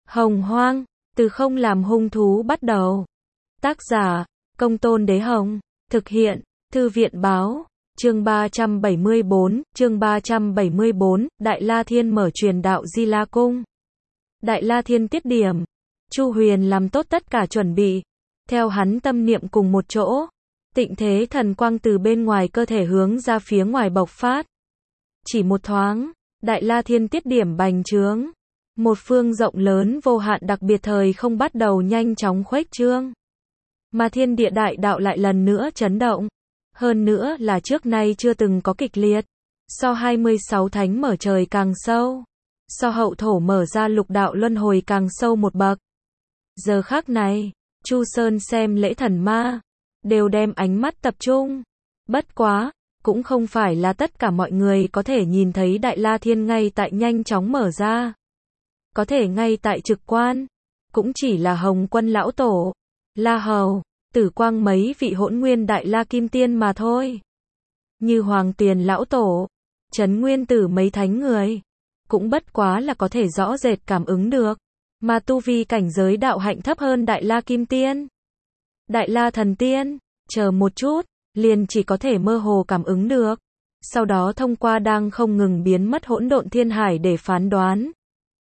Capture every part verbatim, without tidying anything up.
Hồng Hoang, từ không làm hung thú bắt đầu. Tác giả, Công Tôn Đế Hồng. Thực hiện, Thư viện Báo. Chương ba trăm bảy mươi bốn, chương ba trăm bảy mươi bốn, Đại La Thiên mở truyền đạo Di La Cung. Đại La Thiên tiết điểm. Chu Huyền làm tốt tất cả chuẩn bị. Theo hắn tâm niệm cùng một chỗ. Tịnh thế thần quang từ bên ngoài cơ thể hướng ra phía ngoài bộc phát. Chỉ một thoáng, Đại La Thiên tiết điểm bành trướng. Một phương rộng lớn vô hạn đặc biệt thời không bắt đầu nhanh chóng khuếch trương. Mà thiên địa đại đạo lại lần nữa chấn động. Hơn nữa là trước nay chưa từng có kịch liệt. So hai mươi sáu thánh mở trời càng sâu. So hậu thổ mở ra lục đạo luân hồi càng sâu một bậc. Giờ khắc này, Chu Sơn xem lễ thần ma, đều đem ánh mắt tập trung. Bất quá, cũng không phải là tất cả mọi người có thể nhìn thấy Đại La Thiên ngay tại nhanh chóng mở ra. Có thể ngay tại trực quan, cũng chỉ là Hồng Quân Lão Tổ, La Hầu, Tử Quang mấy vị hỗn nguyên Đại La Kim Tiên mà thôi. Như Hoàng Tiền Lão Tổ, Trấn Nguyên Tử mấy thánh người, cũng bất quá là có thể rõ rệt cảm ứng được, mà tu vi cảnh giới đạo hạnh thấp hơn Đại La Kim Tiên, Đại La Thần Tiên, chờ một chút, liền chỉ có thể mơ hồ cảm ứng được. Sau đó thông qua đang không ngừng biến mất hỗn độn thiên hải để phán đoán.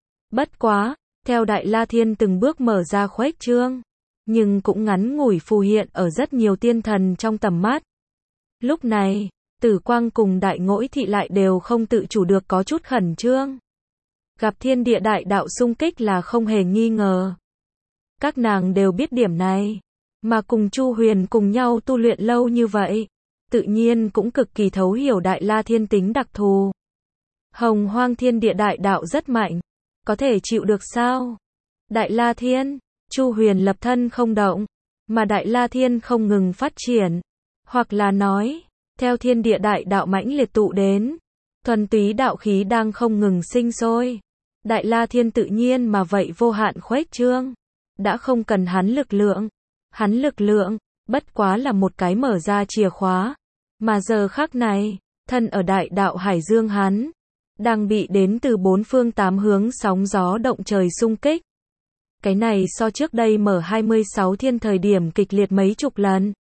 Bất quá, theo Đại La Thiên từng bước mở ra khuếch trương, nhưng cũng ngắn ngủi phù hiện ở rất nhiều tiên thần trong tầm mắt. Lúc này, Tử Quang cùng Đại Ngỗi Thị lại đều không tự chủ được có chút khẩn trương. Gặp thiên địa đại đạo xung kích là không hề nghi ngờ. Các nàng đều biết điểm này, mà cùng Chu Huyền cùng nhau tu luyện lâu như vậy, tự nhiên cũng cực kỳ thấu hiểu Đại La Thiên tính đặc thù. Hồng Hoang thiên địa đại đạo rất mạnh, có thể chịu được sao? Đại La Thiên, Chu Huyền lập thân không động, mà Đại La Thiên không ngừng phát triển, hoặc là nói, theo thiên địa đại đạo mãnh liệt tụ đến, thuần túy đạo khí đang không ngừng sinh sôi. Đại La Thiên tự nhiên mà vậy vô hạn khuếch trương, đã không cần hắn lực lượng. Hắn lực lượng, bất quá là một cái mở ra chìa khóa, mà giờ khắc này, thân ở đại đạo hải dương hắn, đang bị đến từ bốn phương tám hướng sóng gió động trời xung kích. Cái này so trước đây mở hai mươi sáu thiên thời điểm kịch liệt mấy chục lần.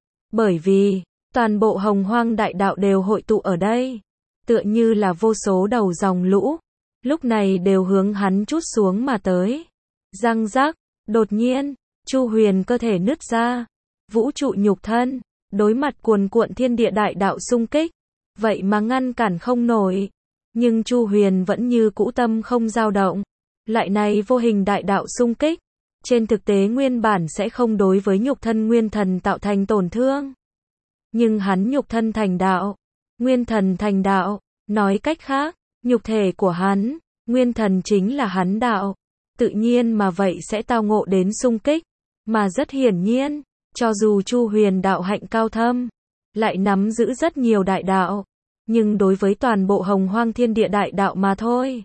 Bởi vì, toàn bộ Hồng Hoang đại đạo đều hội tụ ở đây, tựa như là vô số đầu dòng lũ, lúc này đều hướng hắn trút xuống mà tới. Răng rắc, đột nhiên, Chu Huyền cơ thể nứt ra, vũ trụ nhục thân, đối mặt cuồn cuộn thiên địa đại đạo xung kích, vậy mà ngăn cản không nổi. Nhưng Chu Huyền vẫn như cũ tâm không dao động. Lại này vô hình đại đạo xung kích, trên thực tế nguyên bản sẽ không đối với nhục thân nguyên thần tạo thành tổn thương. Nhưng hắn nhục thân thành đạo, nguyên thần thành đạo, nói cách khác, nhục thể của hắn, nguyên thần chính là hắn đạo, tự nhiên mà vậy sẽ tao ngộ đến xung kích. Mà rất hiển nhiên, cho dù Chu Huyền đạo hạnh cao thâm, lại nắm giữ rất nhiều đại đạo, nhưng đối với toàn bộ Hồng Hoang thiên địa đại đạo mà thôi,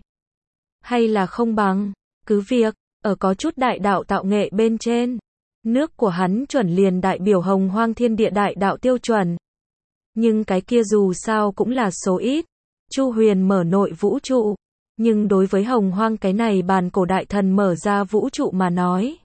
hay là không bằng. Cứ việc, ở có chút đại đạo tạo nghệ bên trên, nước của hắn chuẩn liền đại biểu Hồng Hoang thiên địa đại đạo tiêu chuẩn. Nhưng cái kia dù sao cũng là số ít. Chu Huyền mở nội vũ trụ, nhưng đối với Hồng Hoang cái này bàn cổ đại thần mở ra vũ trụ mà nói,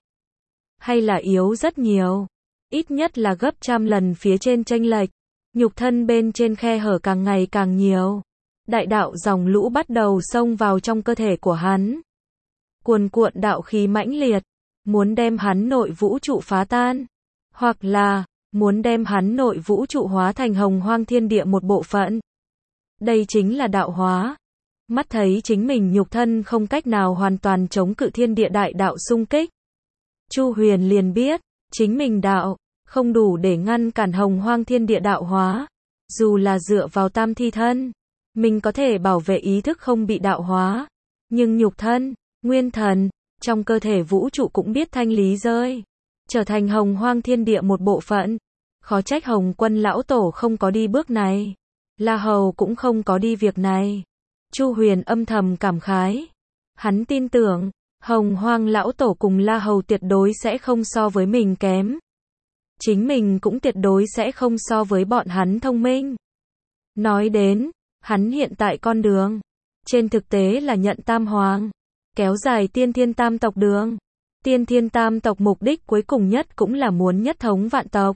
hay là yếu rất nhiều, ít nhất là gấp trăm lần phía trên chênh lệch. Nhục thân bên trên khe hở càng ngày càng nhiều, đại đạo dòng lũ bắt đầu xông vào trong cơ thể của hắn, cuồn cuộn đạo khí mãnh liệt, muốn đem hắn nội vũ trụ phá tan, hoặc là muốn đem hắn nội vũ trụ hóa thành Hồng Hoang thiên địa một bộ phận. Đây chính là đạo hóa. Mắt thấy chính mình nhục thân không cách nào hoàn toàn chống cự thiên địa đại đạo xung kích, Chu Huyền liền biết, chính mình đạo, không đủ để ngăn cản Hồng Hoang thiên địa đạo hóa. Dù là dựa vào tam thi thân, mình có thể bảo vệ ý thức không bị đạo hóa. Nhưng nhục thân, nguyên thần, trong cơ thể vũ trụ cũng biết thanh lý rơi, trở thành Hồng Hoang thiên địa một bộ phận. Khó trách Hồng Quân Lão Tổ không có đi bước này, La Hầu cũng không có đi việc này. Chu Huyền âm thầm cảm khái. Hắn tin tưởng, Hồng Hoang Lão Tổ cùng La Hầu tuyệt đối sẽ không so với mình kém. Chính mình cũng tuyệt đối sẽ không so với bọn hắn thông minh. Nói đến, hắn hiện tại con đường, trên thực tế là nhận Tam Hoàng, kéo dài tiên thiên tam tộc đường. Tiên thiên tam tộc mục đích cuối cùng nhất cũng là muốn nhất thống vạn tộc.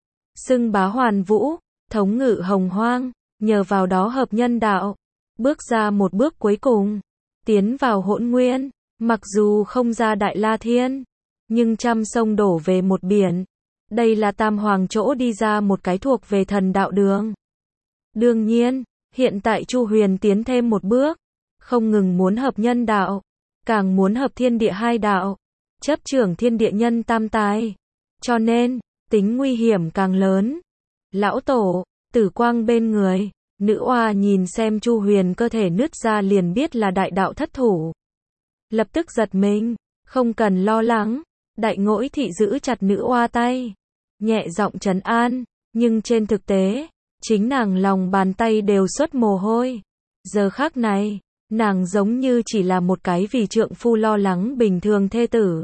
Xưng bá hoàn vũ, thống ngự hồng hoang, nhờ vào đó hợp nhân đạo. Bước ra một bước cuối cùng, tiến vào hỗn nguyên, mặc dù không ra Đại La Thiên, nhưng trăm sông đổ về một biển. Đây là tam hoàng chỗ đi ra một cái thuộc về thần đạo đường. Đương nhiên, hiện tại Chu Huyền tiến thêm một bước, không ngừng muốn hợp nhân đạo, càng muốn hợp thiên địa hai đạo, chấp trưởng thiên địa nhân tam tài. Cho nên, tính nguy hiểm càng lớn. Lão Tổ, tử quang bên người, nữ oa nhìn xem Chu Huyền cơ thể nứt ra liền biết là đại đạo thất thủ. Lập tức giật mình, không cần lo lắng, đại ngỗi thị giữ chặt nữ oa tay, nhẹ giọng trấn an, nhưng trên thực tế, chính nàng lòng bàn tay đều xuất mồ hôi. Giờ khắc này, nàng giống như chỉ là một cái vì trượng phu lo lắng bình thường thê tử,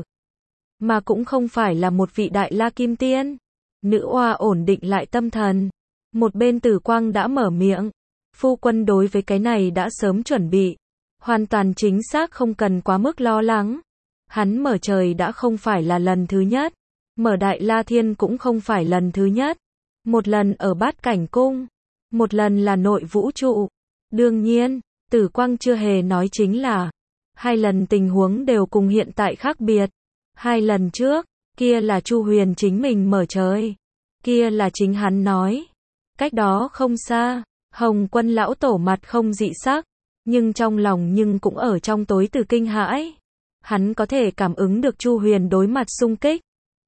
mà cũng không phải là một vị đại la kim tiên. Nữ oa ổn định lại tâm thần, một bên Tử Quang đã mở miệng, phu quân đối với cái này đã sớm chuẩn bị, hoàn toàn chính xác không cần quá mức lo lắng. Hắn mở trời đã không phải là lần thứ nhất, mở Đại La Thiên cũng không phải lần thứ nhất, một lần ở Bát Cảnh Cung, một lần là nội vũ trụ. Đương nhiên, Tử Quang chưa hề nói chính là, hai lần tình huống đều cùng hiện tại khác biệt. Hai lần trước, kia là Chu Huyền chính mình mở trời, kia là chính hắn nói. Cách đó không xa, Hồng Quân lão tổ mặt không dị sắc, nhưng trong lòng nhưng cũng ở trong tối từ kinh hãi. Hắn có thể cảm ứng được Chu Huyền đối mặt xung kích.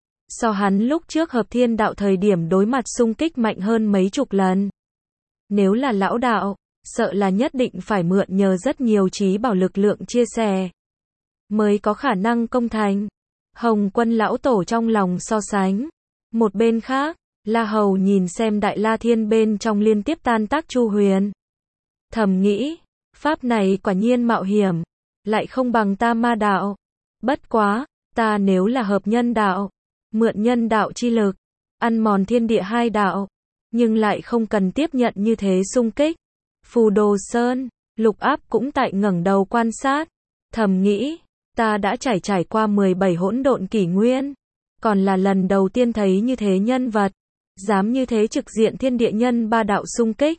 So hắn lúc trước hợp thiên đạo thời điểm đối mặt xung kích mạnh hơn mấy chục lần. Nếu là lão đạo, sợ là nhất định phải mượn nhờ rất nhiều trí bảo lực lượng chia sẻ, mới có khả năng công thành. Hồng Quân lão tổ trong lòng so sánh. Một bên khác, La Hầu nhìn xem Đại La Thiên bên trong liên tiếp tan tác Chu Huyền. Thầm nghĩ, pháp này quả nhiên mạo hiểm, lại không bằng ta ma đạo. Bất quá, ta nếu là hợp nhân đạo, mượn nhân đạo chi lực, ăn mòn thiên địa hai đạo, nhưng lại không cần tiếp nhận như thế xung kích. Phù Đồ Sơn, Lục Áp cũng tại ngẩng đầu quan sát, thầm nghĩ, ta đã trải trải qua mười bảy hỗn độn kỷ nguyên, còn là lần đầu tiên thấy như thế nhân vật, dám như thế trực diện thiên địa nhân ba đạo xung kích.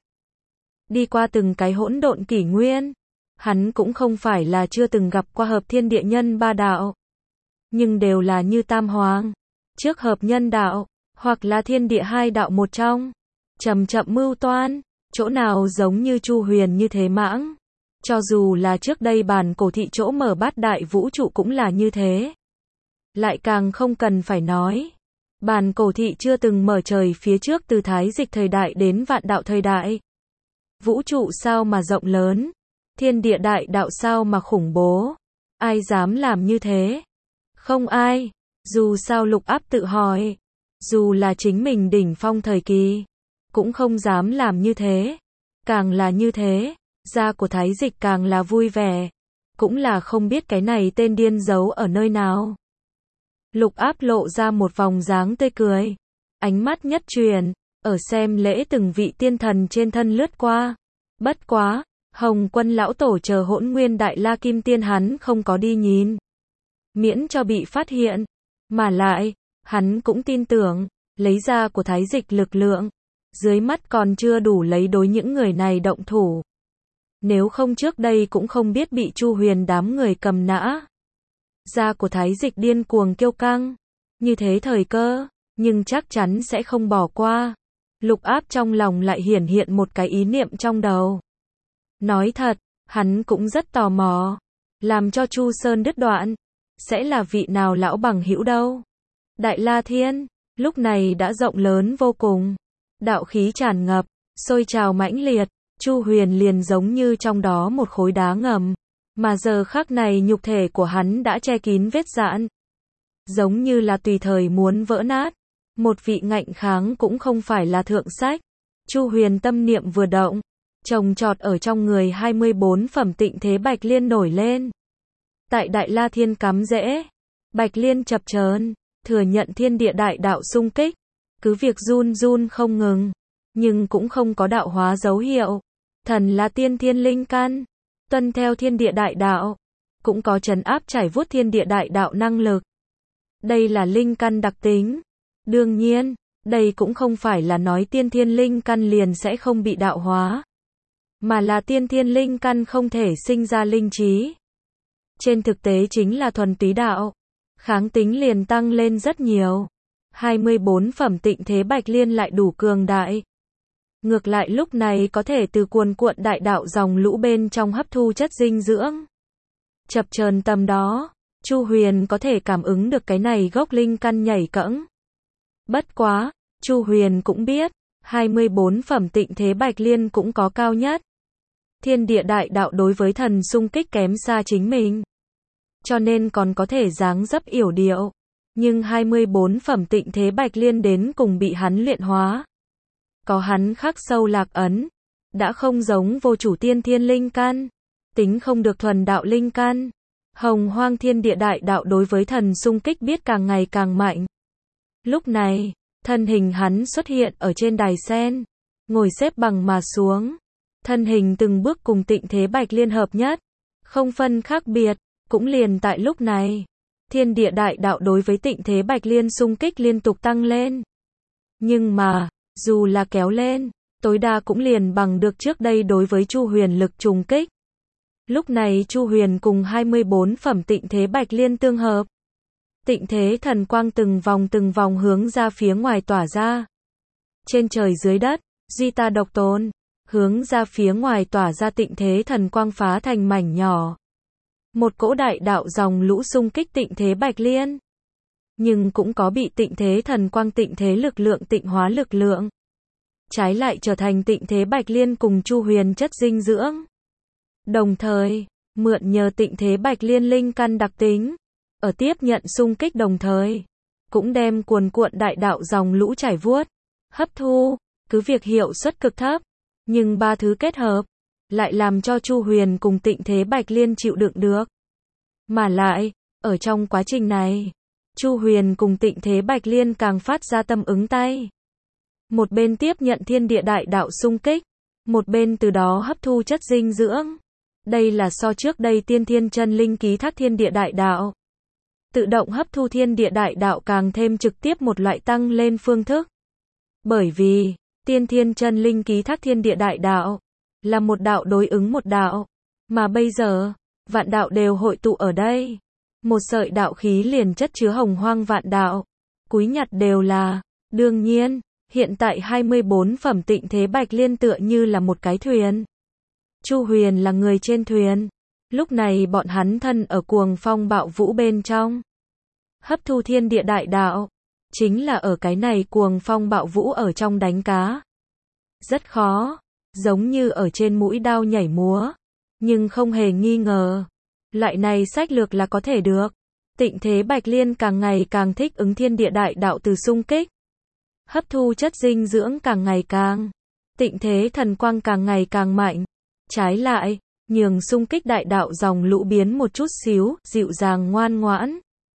Đi qua từng cái hỗn độn kỷ nguyên, hắn cũng không phải là chưa từng gặp qua hợp thiên địa nhân ba đạo, nhưng đều là như tam hoàng, trước hợp nhân đạo, hoặc là thiên địa hai đạo một trong, chậm chậm mưu toan, chỗ nào giống như Chu Huyền như thế mãng. Cho dù là trước đây bản cổ thị chỗ mở bát đại vũ trụ cũng là như thế. Lại càng không cần phải nói, bản cổ thị chưa từng mở trời phía trước từ thái dịch thời đại đến vạn đạo thời đại. Vũ trụ sao mà rộng lớn, thiên địa đại đạo sao mà khủng bố, ai dám làm như thế? Không ai. Dù sao Lục Áp tự hỏi, dù là chính mình đỉnh phong thời kỳ, cũng không dám làm như thế. Càng là như thế, da của thái dịch càng là vui vẻ, cũng là không biết cái này tên điên giấu ở nơi nào. Lục Áp lộ ra một vòng dáng tươi cười, ánh mắt nhất truyền, ở xem lễ từng vị tiên thần trên thân lướt qua. Bất quá, Hồng Quân lão tổ chờ hỗn nguyên đại la kim tiên hắn không có đi nhìn, miễn cho bị phát hiện. Mà lại, hắn cũng tin tưởng, lấy ra của thái dịch lực lượng, dưới mắt còn chưa đủ lấy đối những người này động thủ. Nếu không trước đây cũng không biết bị Chu Huyền đám người cầm nã. Da của thái dịch điên cuồng kiêu căng, như thế thời cơ, nhưng chắc chắn sẽ không bỏ qua. Lục Áp trong lòng lại hiển hiện một cái ý niệm trong đầu. Nói thật, hắn cũng rất tò mò, làm cho Chu Sơn đứt đoạn, sẽ là vị nào lão bằng hữu đâu. Đại La Thiên, lúc này đã rộng lớn vô cùng, đạo khí tràn ngập, sôi trào mãnh liệt, Chu Huyền liền giống như trong đó một khối đá ngầm, mà giờ khắc này nhục thể của hắn đã che kín vết rạn, giống như là tùy thời muốn vỡ nát. Một vị ngạnh kháng cũng không phải là thượng sách. Chu Huyền tâm niệm vừa động, trồng trọt ở trong người hai mươi bốn phẩm tịnh thế Bạch Liên nổi lên. Tại Đại La Thiên cắm rễ, Bạch Liên chập chờn, thừa nhận thiên địa đại đạo xung kích, cứ việc run run không ngừng, nhưng cũng không có đạo hóa dấu hiệu. Thần là tiên thiên linh căn, tuân theo thiên địa đại đạo, cũng có trấn áp trải vuốt thiên địa đại đạo năng lực. Đây là linh căn đặc tính. Đương nhiên, đây cũng không phải là nói tiên thiên linh căn liền sẽ không bị đạo hóa, mà là tiên thiên linh căn không thể sinh ra linh trí. Trên thực tế chính là thuần túy đạo, kháng tính liền tăng lên rất nhiều. hai mươi bốn phẩm tịnh thế bạch liên lại đủ cường đại. Ngược lại lúc này có thể từ cuồn cuộn đại đạo dòng lũ bên trong hấp thu chất dinh dưỡng. Chập chờn tầm đó, Chu Huyền có thể cảm ứng được cái này gốc linh căn nhảy cẫng. Bất quá, Chu Huyền cũng biết, hai mươi bốn phẩm tịnh thế bạch liên cũng có cao nhất. Thiên địa đại đạo đối với thần xung kích kém xa chính mình, cho nên còn có thể dáng dấp yểu điệu. Nhưng hai mươi bốn phẩm tịnh thế bạch liên đến cùng bị hắn luyện hóa. Có hắn khắc sâu lạc ấn, đã không giống vô chủ tiên thiên linh căn, tính không được thuần đạo linh căn. Hồng hoang thiên địa đại đạo đối với thần xung kích biết càng ngày càng mạnh. Lúc này, thân hình hắn xuất hiện ở trên đài sen, ngồi xếp bằng mà xuống. Thân hình từng bước cùng tịnh thế bạch liên hợp nhất, không phân khác biệt, cũng liền tại lúc này. Thiên địa đại đạo đối với tịnh thế bạch liên xung kích liên tục tăng lên. Nhưng mà, dù là kéo lên, tối đa cũng liền bằng được trước đây đối với Chu Huyền lực trùng kích. Lúc này Chu Huyền cùng hai mươi bốn phẩm tịnh thế bạch liên tương hợp. Tịnh thế thần quang từng vòng từng vòng hướng ra phía ngoài tỏa ra. Trên trời dưới đất, duy ta độc tôn, hướng ra phía ngoài tỏa ra tịnh thế thần quang phá thành mảnh nhỏ. Một cỗ đại đạo dòng lũ xung kích tịnh thế bạch liên. Nhưng cũng có bị tịnh thế thần quang tịnh thế lực lượng tịnh hóa lực lượng. Trái lại trở thành tịnh thế bạch liên cùng Chu Huyền chất dinh dưỡng. Đồng thời, mượn nhờ tịnh thế bạch liên linh căn đặc tính, ở tiếp nhận xung kích đồng thời, cũng đem cuồn cuộn đại đạo dòng lũ trải vuốt, hấp thu, cứ việc hiệu suất cực thấp, nhưng ba thứ kết hợp, lại làm cho Chu Huyền cùng tịnh thế bạch liên chịu đựng được. Mà lại, ở trong quá trình này, Chu Huyền cùng tịnh thế bạch liên càng phát ra tâm ứng tay. Một bên tiếp nhận thiên địa đại đạo xung kích, một bên từ đó hấp thu chất dinh dưỡng. Đây là so trước đây tiên thiên chân linh ký thác thiên địa đại đạo. Tự động hấp thu thiên địa đại đạo càng thêm trực tiếp một loại tăng lên phương thức. Bởi vì, tiên thiên chân linh ký thác thiên địa đại đạo, là một đạo đối ứng một đạo. Mà bây giờ, vạn đạo đều hội tụ ở đây. Một sợi đạo khí liền chất chứa hồng hoang vạn đạo. Cúi nhặt đều là, đương nhiên, hiện tại hai mươi bốn phẩm tịnh thế bạch liên tựa như là một cái thuyền. Chu Huyền là người trên thuyền. Lúc này bọn hắn thân ở cuồng phong bạo vũ bên trong. Hấp thu thiên địa đại đạo. Chính là ở cái này cuồng phong bạo vũ ở trong đánh cá. Rất khó. Giống như ở trên mũi đao nhảy múa. Nhưng không hề nghi ngờ. Loại này sách lược là có thể được. Tịnh thế bạch liên càng ngày càng thích ứng thiên địa đại đạo từ xung kích. Hấp thu chất dinh dưỡng càng ngày càng. Tịnh thế thần quang càng ngày càng mạnh. Trái lại, nhường xung kích đại đạo dòng lũ biến một chút xíu, dịu dàng ngoan ngoãn.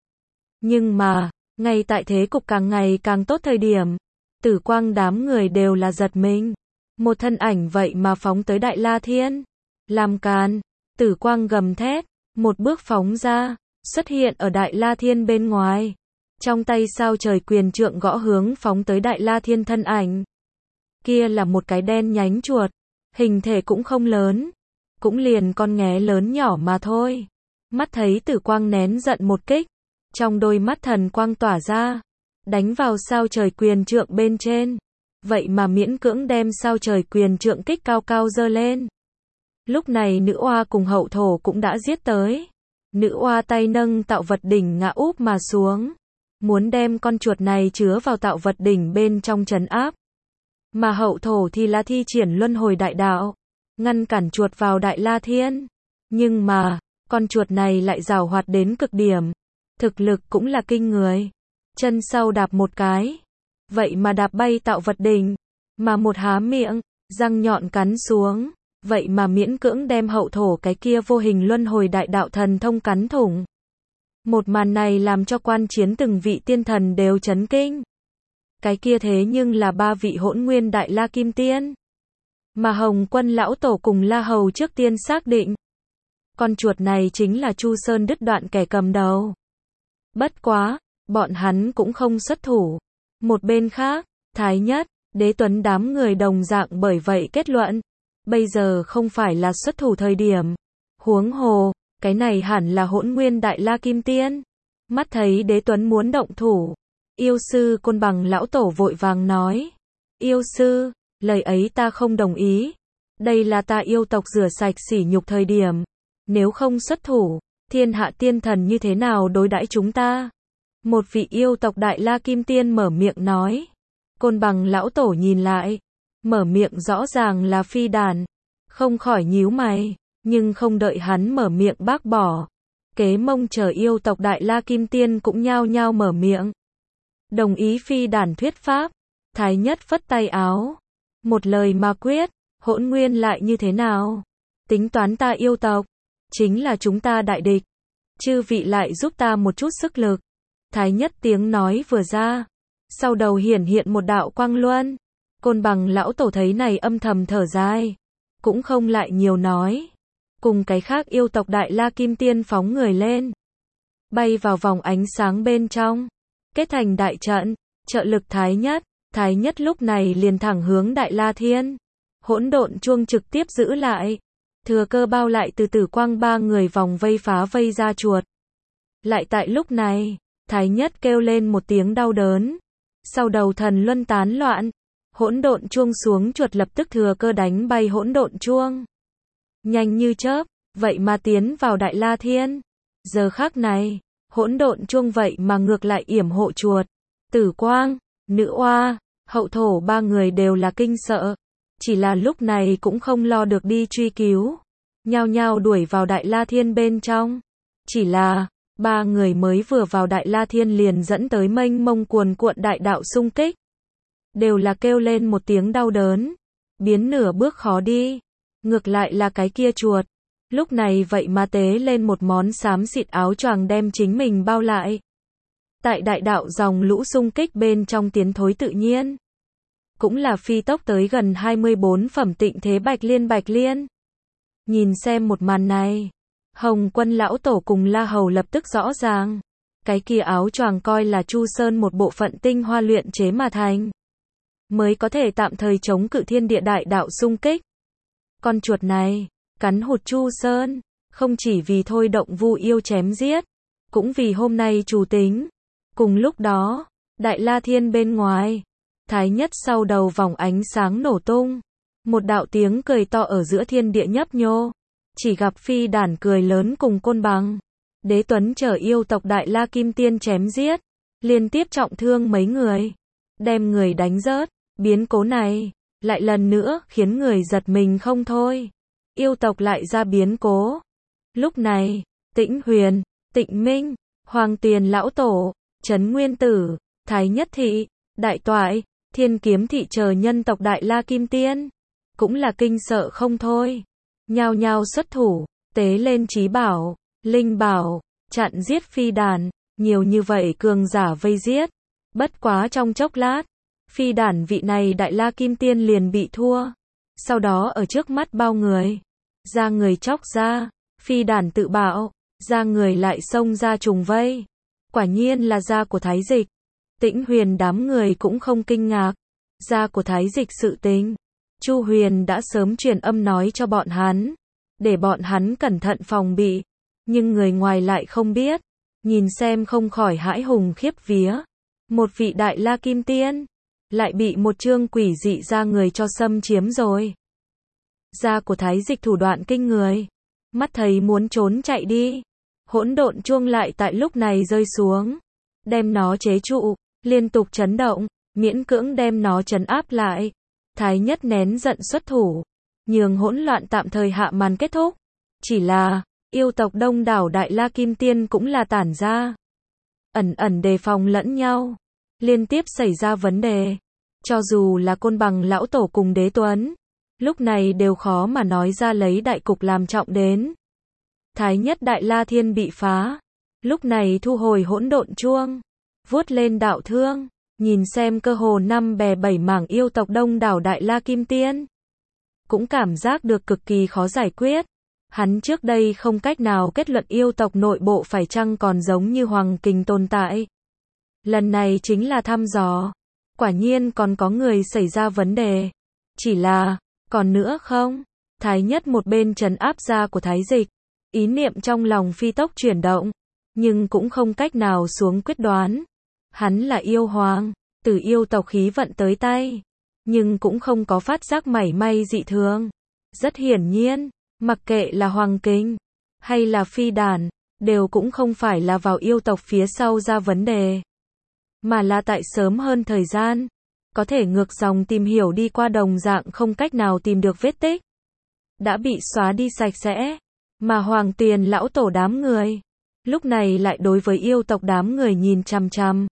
Nhưng mà, ngay tại thế cục càng ngày càng tốt thời điểm, Tử Quang đám người đều là giật mình. Một thân ảnh vậy mà phóng tới Đại La Thiên. Làm càn, Tử Quang gầm thét, một bước phóng ra, xuất hiện ở Đại La Thiên bên ngoài. Trong tay sao trời quyền trượng gõ hướng phóng tới Đại La Thiên thân ảnh. Kia là một cái đen nhánh chuột, hình thể cũng không lớn, cũng liền con nghé lớn nhỏ mà thôi. Mắt thấy Tử Quang nén giận một kích, trong đôi mắt thần quang tỏa ra, đánh vào sao trời quyền trượng bên trên. Vậy mà miễn cưỡng đem sao trời quyền trượng kích cao cao giơ lên. Lúc này nữ oa cùng hậu thổ cũng đã giết tới. Nữ oa tay nâng tạo vật đỉnh ngã úp mà xuống, muốn đem con chuột này chứa vào tạo vật đỉnh bên trong trấn áp. Mà hậu thổ thì là thi triển luân hồi đại đạo, ngăn cản chuột vào Đại La Thiên. Nhưng mà, con chuột này lại giàu hoạt đến cực điểm. Thực lực cũng là kinh người. Chân sau đạp một cái, vậy mà đạp bay tạo vật đỉnh. Mà một há miệng, răng nhọn cắn xuống, vậy mà miễn cưỡng đem hậu thổ cái kia vô hình luân hồi đại đạo thần thông cắn thủng. Một màn này làm cho quan chiến từng vị tiên thần đều chấn kinh. Cái kia thế nhưng là ba vị hỗn nguyên đại la kim tiên. Mà Hồng Quân lão tổ cùng La Hầu trước tiên xác định. Con chuột này chính là Chu Sơn đứt đoạn kẻ cầm đầu. Bất quá, bọn hắn cũng không xuất thủ. Một bên khác, Thái Nhất, Đế Tuấn đám người đồng dạng bởi vậy kết luận, bây giờ không phải là xuất thủ thời điểm. Huống hồ, cái này hẳn là Hỗn Nguyên Đại La Kim Tiên. Mắt thấy Đế Tuấn muốn động thủ, yêu sư Côn Bằng lão tổ vội vàng nói, yêu sư, lời ấy ta không đồng ý. Đây là ta yêu tộc rửa sạch sỉ nhục thời điểm. Nếu không xuất thủ, thiên hạ tiên thần như thế nào đối đãi chúng ta? Một vị yêu tộc Đại La Kim Tiên mở miệng nói. Côn Bằng lão tổ nhìn lại, mở miệng rõ ràng là Phi Đàn, không khỏi nhíu mày, nhưng không đợi hắn mở miệng bác bỏ. Kế Mông chờ yêu tộc Đại La Kim Tiên cũng nhao nhao mở miệng. Đồng ý Phi Đàn thuyết pháp. Thái Nhất phất tay áo. Một lời mà quyết, Hỗn Nguyên lại như thế nào? Tính toán ta yêu tộc, chính là chúng ta đại địch. Chư vị lại giúp ta một chút sức lực. Thái Nhất tiếng nói vừa ra, sau đầu hiển hiện một đạo quang luân. Côn Bằng lão tổ thấy này âm thầm thở dài, cũng không lại nhiều nói. Cùng cái khác yêu tộc Đại La Kim Tiên phóng người lên, bay vào vòng ánh sáng bên trong, kết thành đại trận, trợ lực Thái Nhất. Thái Nhất lúc này liền thẳng hướng Đại La Thiên. Hỗn độn chuông trực tiếp giữ lại, thừa cơ bao lại từ tử quang ba người vòng vây phá vây ra chuột. Lại tại lúc này, Thái Nhất kêu lên một tiếng đau đớn, sau đầu thần luân tán loạn, hỗn độn chuông xuống chuột lập tức thừa cơ đánh bay hỗn độn chuông. Nhanh như chớp, vậy mà tiến vào Đại La Thiên. Giờ khắc này, hỗn độn chuông vậy mà ngược lại yểm hộ chuột. Tử Quang, Nữ Oa, Hậu Thổ ba người đều là kinh sợ, chỉ là lúc này cũng không lo được đi truy cứu, nhao nhao đuổi vào Đại La Thiên bên trong. Chỉ là, ba người mới vừa vào Đại La Thiên liền dẫn tới mênh mông cuồn cuộn đại đạo xung kích. Đều là kêu lên một tiếng đau đớn, biến nửa bước khó đi. Ngược lại là cái kia chuột, lúc này vậy mà tế lên một món xám xịt áo choàng đem chính mình bao lại. Tại đại đạo dòng lũ xung kích bên trong tiến thối tự nhiên. Cũng là phi tốc tới gần hai mươi bốn phẩm tịnh thế Bạch Liên Bạch Liên. Nhìn xem một màn này, Hồng Quân lão tổ cùng La Hầu lập tức rõ ràng. Cái kia áo choàng coi là Chu Sơn một bộ phận tinh hoa luyện chế mà thành, mới có thể tạm thời chống cự thiên địa đại đạo xung kích. Con chuột này, cắn hụt Chu Sơn, không chỉ vì thôi động vu yêu chém giết, cũng vì hôm nay chủ tính. Cùng lúc đó, Đại La Thiên bên ngoài, Thái Nhất sau đầu vòng ánh sáng nổ tung. Một đạo tiếng cười to ở giữa thiên địa nhấp nhô. Chỉ gặp Phi Đàn cười lớn cùng Côn Bằng, Đế Tuấn chở yêu tộc Đại La Kim Tiên chém giết, liên tiếp trọng thương mấy người, đem người đánh rớt. Biến cố này, lại lần nữa khiến người giật mình không thôi. Yêu tộc lại ra biến cố. Lúc này, Tĩnh Huyền, Tịnh Minh, Hoàng Tiền lão tổ, Trấn Nguyên Tử, Thái Nhất thị, Đại Toại, Thiên Kiếm thị chờ nhân tộc Đại La Kim Tiên, cũng là kinh sợ không thôi. Nhao nhao xuất thủ, tế lên chí bảo, linh bảo, chặn giết Phi Đàn. Nhiều như vậy cường giả vây giết. Bất quá trong chốc lát, Phi Đàn vị này Đại La Kim Tiên liền bị thua. Sau đó ở trước mắt bao người, ra người chóc ra, Phi Đàn tự bạo, ra người lại xông ra trùng vây. Quả nhiên là da của Thái Dịch. Tĩnh Huyền đám người cũng không kinh ngạc. Da của Thái Dịch sự tình, Chu Huyền đã sớm truyền âm nói cho bọn hắn, để bọn hắn cẩn thận phòng bị. Nhưng người ngoài lại không biết, nhìn xem không khỏi hãi hùng khiếp vía. Một vị Đại La Kim Tiên, lại bị một chương quỷ dị da người cho xâm chiếm rồi. Da của Thái Dịch thủ đoạn kinh người, mắt thấy muốn trốn chạy đi. Hỗn độn chuông lại tại lúc này rơi xuống, đem nó chế trụ, liên tục chấn động, miễn cưỡng đem nó trấn áp lại. Thái Nhất nén giận xuất thủ, nhường hỗn loạn tạm thời hạ màn kết thúc. Chỉ là, yêu tộc đông đảo Đại La Kim Tiên cũng là tản ra, ẩn ẩn đề phòng lẫn nhau, liên tiếp xảy ra vấn đề. Cho dù là Côn Bằng lão tổ cùng Đế Tuấn, lúc này đều khó mà nói ra lấy đại cục làm trọng đến. Thái Nhất Đại La Thiên bị phá, lúc này thu hồi hỗn độn chuông, vuốt lên đạo thương, nhìn xem cơ hồ năm bè bảy mảng yêu tộc đông đảo Đại La Kim Tiên, cũng cảm giác được cực kỳ khó giải quyết. Hắn trước đây không cách nào kết luận yêu tộc nội bộ phải chăng còn giống như Hoàng Kình tồn tại. Lần này chính là thăm dò. Quả nhiên còn có người xảy ra vấn đề. Chỉ là, còn nữa không? Thái Nhất một bên trấn áp ra của Thái Dịch. Ý niệm trong lòng phi tốc chuyển động. Nhưng cũng không cách nào xuống quyết đoán. Hắn là yêu hoàng. Từ yêu tộc khí vận tới tay. Nhưng cũng không có phát giác mảy may dị thường. Rất hiển nhiên. Mặc kệ là Hoàng Kình. Hay là Phi Đản. Đều cũng không phải là vào yêu tộc phía sau ra vấn đề. Mà là tại sớm hơn thời gian. Có thể ngược dòng tìm hiểu đi qua đồng dạng không cách nào tìm được vết tích. Đã bị xóa đi sạch sẽ. Mà Hoàng Tuyền lão tổ đám người. Lúc này lại đối với yêu tộc đám người nhìn chằm chằm.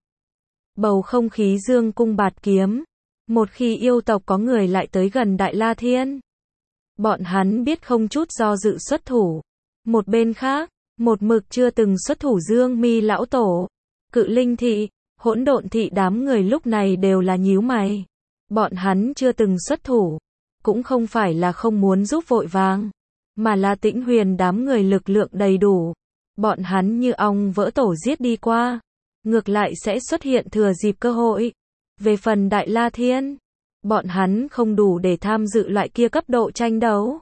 Bầu không khí dương cung bạt kiếm. Một khi yêu tộc có người lại tới gần Đại La Thiên. Bọn hắn biết không chút do dự xuất thủ. Một bên khác, một mực chưa từng xuất thủ Dương Mi lão tổ. Cự Linh thị, Hỗn Độn thị đám người lúc này đều là nhíu mày. Bọn hắn chưa từng xuất thủ. Cũng không phải là không muốn giúp vội vàng. Mà là Tĩnh Huyền đám người lực lượng đầy đủ. Bọn hắn như ong vỡ tổ giết đi qua. Ngược lại sẽ xuất hiện thừa dịp cơ hội. Về phần Đại La Thiên, bọn hắn không đủ để tham dự loại kia cấp độ tranh đấu.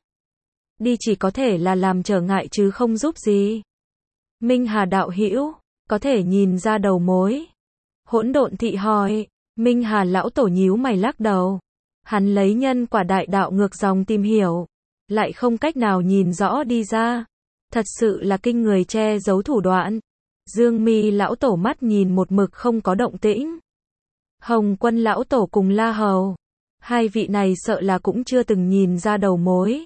Đi chỉ có thể là làm trở ngại chứ không giúp gì. Minh Hà đạo hữu, có thể nhìn ra đầu mối. Hỗn Độn thị hỏi. Minh Hà lão tổ nhíu mày lắc đầu. Hắn lấy nhân quả đại đạo ngược dòng tìm hiểu. Lại không cách nào nhìn rõ đi ra. Thật sự là kinh người che giấu thủ đoạn. Dương Mi lão tổ mắt nhìn một mực không có động tĩnh. Hồng Quân lão tổ cùng La Hầu. Hai vị này sợ là cũng chưa từng nhìn ra đầu mối.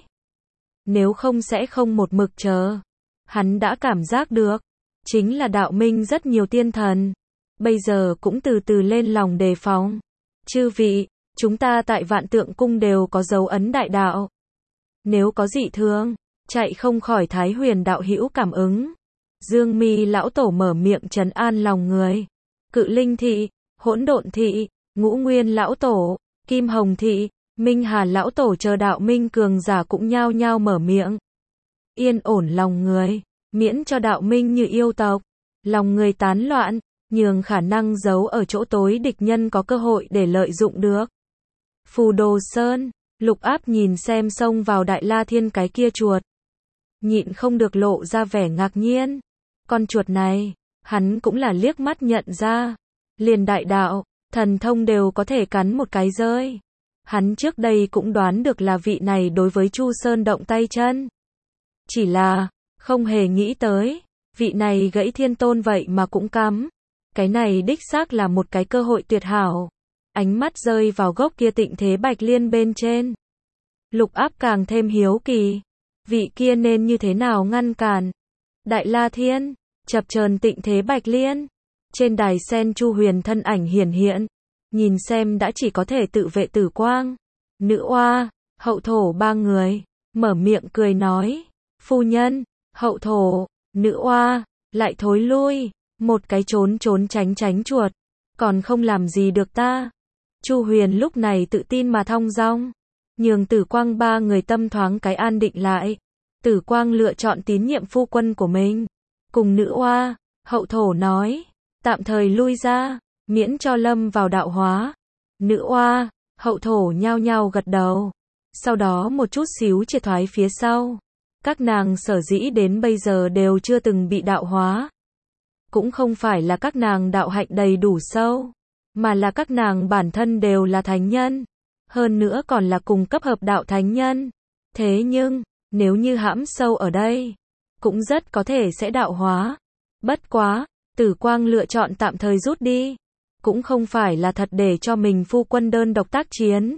Nếu không sẽ không một mực chờ. Hắn đã cảm giác được. Chính là đạo minh rất nhiều tiên thần. Bây giờ cũng từ từ lên lòng đề phòng. Chư vị, chúng ta tại Vạn Tượng Cung đều có dấu ấn đại đạo. Nếu có dị thường, chạy không khỏi Thái Huyền đạo hữu cảm ứng. Dương Mi lão tổ mở miệng trấn an lòng người. Cự Linh thị, Hỗn Độn thị, Ngũ Nguyên lão tổ, Kim Hồng thị, Minh Hà lão tổ chờ đạo minh cường giả cũng nhao nhao mở miệng. Yên ổn lòng người, miễn cho đạo minh như yêu tộc, lòng người tán loạn, nhường khả năng giấu ở chỗ tối địch nhân có cơ hội để lợi dụng được. Phù Đồ Sơn, Lục Áp nhìn xem xông vào Đại La Thiên cái kia chuột. Nhịn không được lộ ra vẻ ngạc nhiên. Con chuột này, hắn cũng là liếc mắt nhận ra. Liền đại đạo, thần thông đều có thể cắn một cái rơi. Hắn trước đây cũng đoán được là vị này đối với Chu Sơn động tay chân. Chỉ là, không hề nghĩ tới, vị này gãy thiên tôn vậy mà cũng cắm. Cái này đích xác là một cái cơ hội tuyệt hảo. Ánh mắt rơi vào gốc kia Tịnh Thế Bạch Liên bên trên. Lục Áp càng thêm hiếu kỳ. Vị kia nên như thế nào ngăn cản? Đại La Thiên, chập chờn Tịnh Thế Bạch Liên. Trên đài sen Chu Huyền thân ảnh hiển hiện. Nhìn xem đã chỉ có thể tự vệ Tử Quang. Nữ oa, hậu thổ ba người. Mở miệng cười nói. Phu nhân, hậu thổ, nữ oa, lại thối lui. Một cái trốn trốn tránh tránh chuột. Còn không làm gì được ta. Chu Huyền lúc này tự tin mà thong dong. Nhường Tử Quang ba người tâm thoáng cái an định lại. Tử Quang lựa chọn tín nhiệm phu quân của mình. Cùng nữ oa, hậu thổ nói. Tạm thời lui ra, miễn cho lâm vào đạo hóa. Nữ oa, hậu thổ nhao nhao gật đầu. Sau đó một chút xíu triệt thoái phía sau. Các nàng sở dĩ đến bây giờ đều chưa từng bị đạo hóa. Cũng không phải là các nàng đạo hạnh đầy đủ sâu. Mà là các nàng bản thân đều là thánh nhân. Hơn nữa còn là cùng cấp hợp đạo thánh nhân. Thế nhưng, nếu như hãm sâu ở đây, cũng rất có thể sẽ đạo hóa. Bất quá, Tử Quang lựa chọn tạm thời rút đi. Cũng không phải là thật để cho mình phu quân đơn độc tác chiến.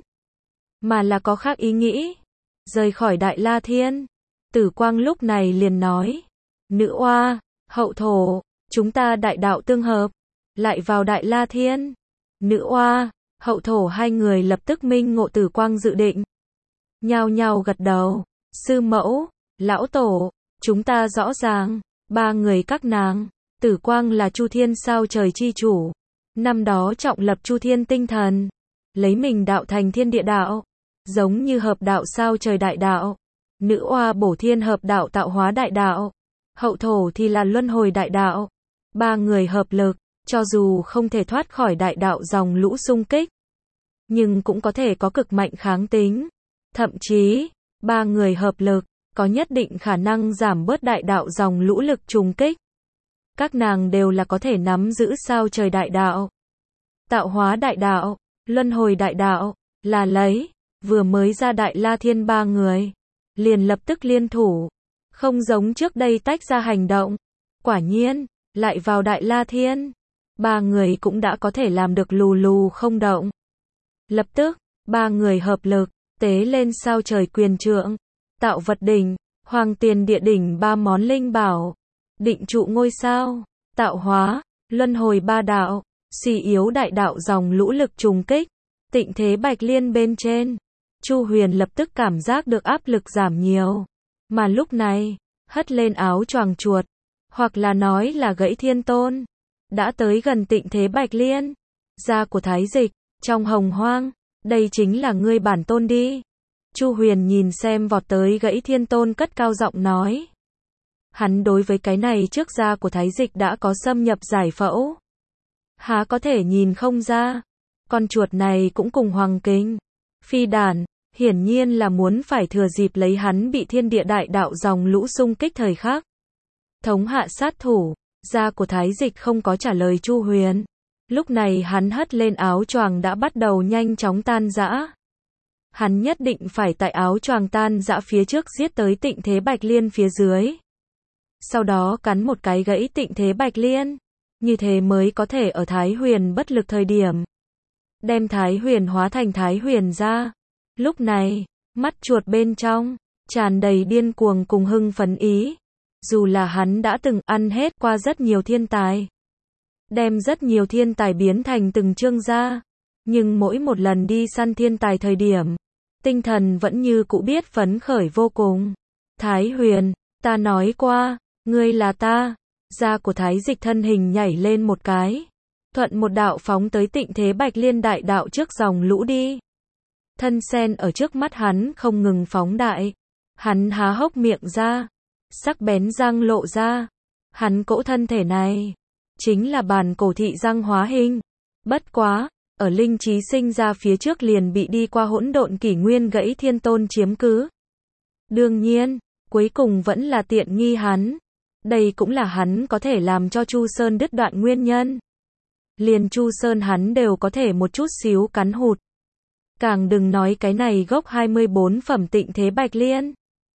Mà là có khác ý nghĩ. Rời khỏi Đại La Thiên. Tử Quang lúc này liền nói. Nữ oa, hậu thổ, chúng ta đại đạo tương hợp. Lại vào Đại La Thiên. Nữ oa, hậu thổ hai người lập tức minh ngộ Tử Quang dự định. Nhao nhao gật đầu. Sư mẫu, lão tổ, chúng ta rõ ràng. Ba người các nàng. Tử Quang là Chu Thiên sao trời chi chủ. Năm đó trọng lập Chu Thiên tinh thần. Lấy mình đạo thành thiên địa đạo. Giống như hợp đạo sao trời đại đạo. nữ oa bổ thiên hợp đạo tạo hóa đại đạo, hậu thổ thì là luân hồi đại đạo. Ba người hợp lực, cho dù không thể thoát khỏi đại đạo dòng lũ xung kích, nhưng cũng có thể có cực mạnh kháng tính. Thậm chí, ba người hợp lực, có nhất định khả năng giảm bớt đại đạo dòng lũ lực trùng kích. Các nàng đều là có thể nắm giữ sao trời đại đạo, tạo hóa đại đạo, luân hồi đại đạo, là lấy, vừa mới ra đại la thiên ba người, liền lập tức liên thủ, không giống trước đây tách ra hành động. Quả nhiên, lại vào đại la thiên, ba người cũng đã có thể làm được lù lù không động. Lập tức, ba người hợp lực, tế lên sao trời quyền trượng, tạo vật đỉnh, hoàng tiền địa đỉnh ba món linh bảo, định trụ ngôi sao, tạo hóa, luân hồi ba đạo, suy yếu đại đạo dòng lũ lực trùng kích, tịnh thế bạch liên bên trên. Chu Huyền lập tức cảm giác được áp lực giảm nhiều, mà lúc này, hất lên áo choàng chuột, hoặc là nói là gãy thiên tôn, đã tới gần tịnh thế bạch liên. Da của Thái Dịch, trong hồng hoang, đây chính là ngươi bản tôn đi. Chu Huyền nhìn xem vọt tới gãy thiên tôn cất cao giọng nói. Hắn đối với cái này trước da của Thái Dịch đã có xâm nhập giải phẫu. Há có thể nhìn không ra, con chuột này cũng cùng hoàng kính, phi đản, hiển nhiên là muốn phải thừa dịp lấy hắn bị thiên địa đại đạo dòng lũ xung kích thời khắc. Thống hạ sát thủ, da của Thái Dịch không có trả lời Chu Huyền. Lúc này hắn hất lên áo choàng đã bắt đầu nhanh chóng tan rã. Hắn nhất định phải tại áo choàng tan rã phía trước giết tới tịnh thế bạch liên phía dưới. Sau đó cắn một cái gãy tịnh thế bạch liên. Như thế mới có thể ở Thái Huyền bất lực thời điểm, đem Thái Huyền hóa thành Thái Huyền ra. Lúc này, mắt chuột bên trong, tràn đầy điên cuồng cùng hưng phấn ý. Dù là hắn đã từng ăn hết qua rất nhiều thiên tài, đem rất nhiều thiên tài biến thành từng chương gia, nhưng mỗi một lần đi săn thiên tài thời điểm, tinh thần vẫn như cũ biết phấn khởi vô cùng. Thái Huyền, ta nói qua, ngươi là ta. Da của Thái Dịch thân hình nhảy lên một cái, thuận một đạo phóng tới tịnh thế bạch liên đại đạo trước dòng lũ đi. Thân sen ở trước mắt hắn không ngừng phóng đại, hắn há hốc miệng ra, sắc bén răng lộ ra. Hắn cỗ thân thể này chính là bản cổ thị răng hóa hình. Bất quá, ở linh trí sinh ra phía trước liền bị đi qua hỗn độn kỷ nguyên gãy thiên tôn chiếm cứ. Đương nhiên, cuối cùng vẫn là tiện nghi hắn. Đây cũng là hắn có thể làm cho Chu Sơn đứt đoạn nguyên nhân. Liền Chu Sơn hắn đều có thể một chút xíu cắn hụt. Càng đừng nói cái này gốc hai mươi bốn phẩm tịnh thế bạch liên.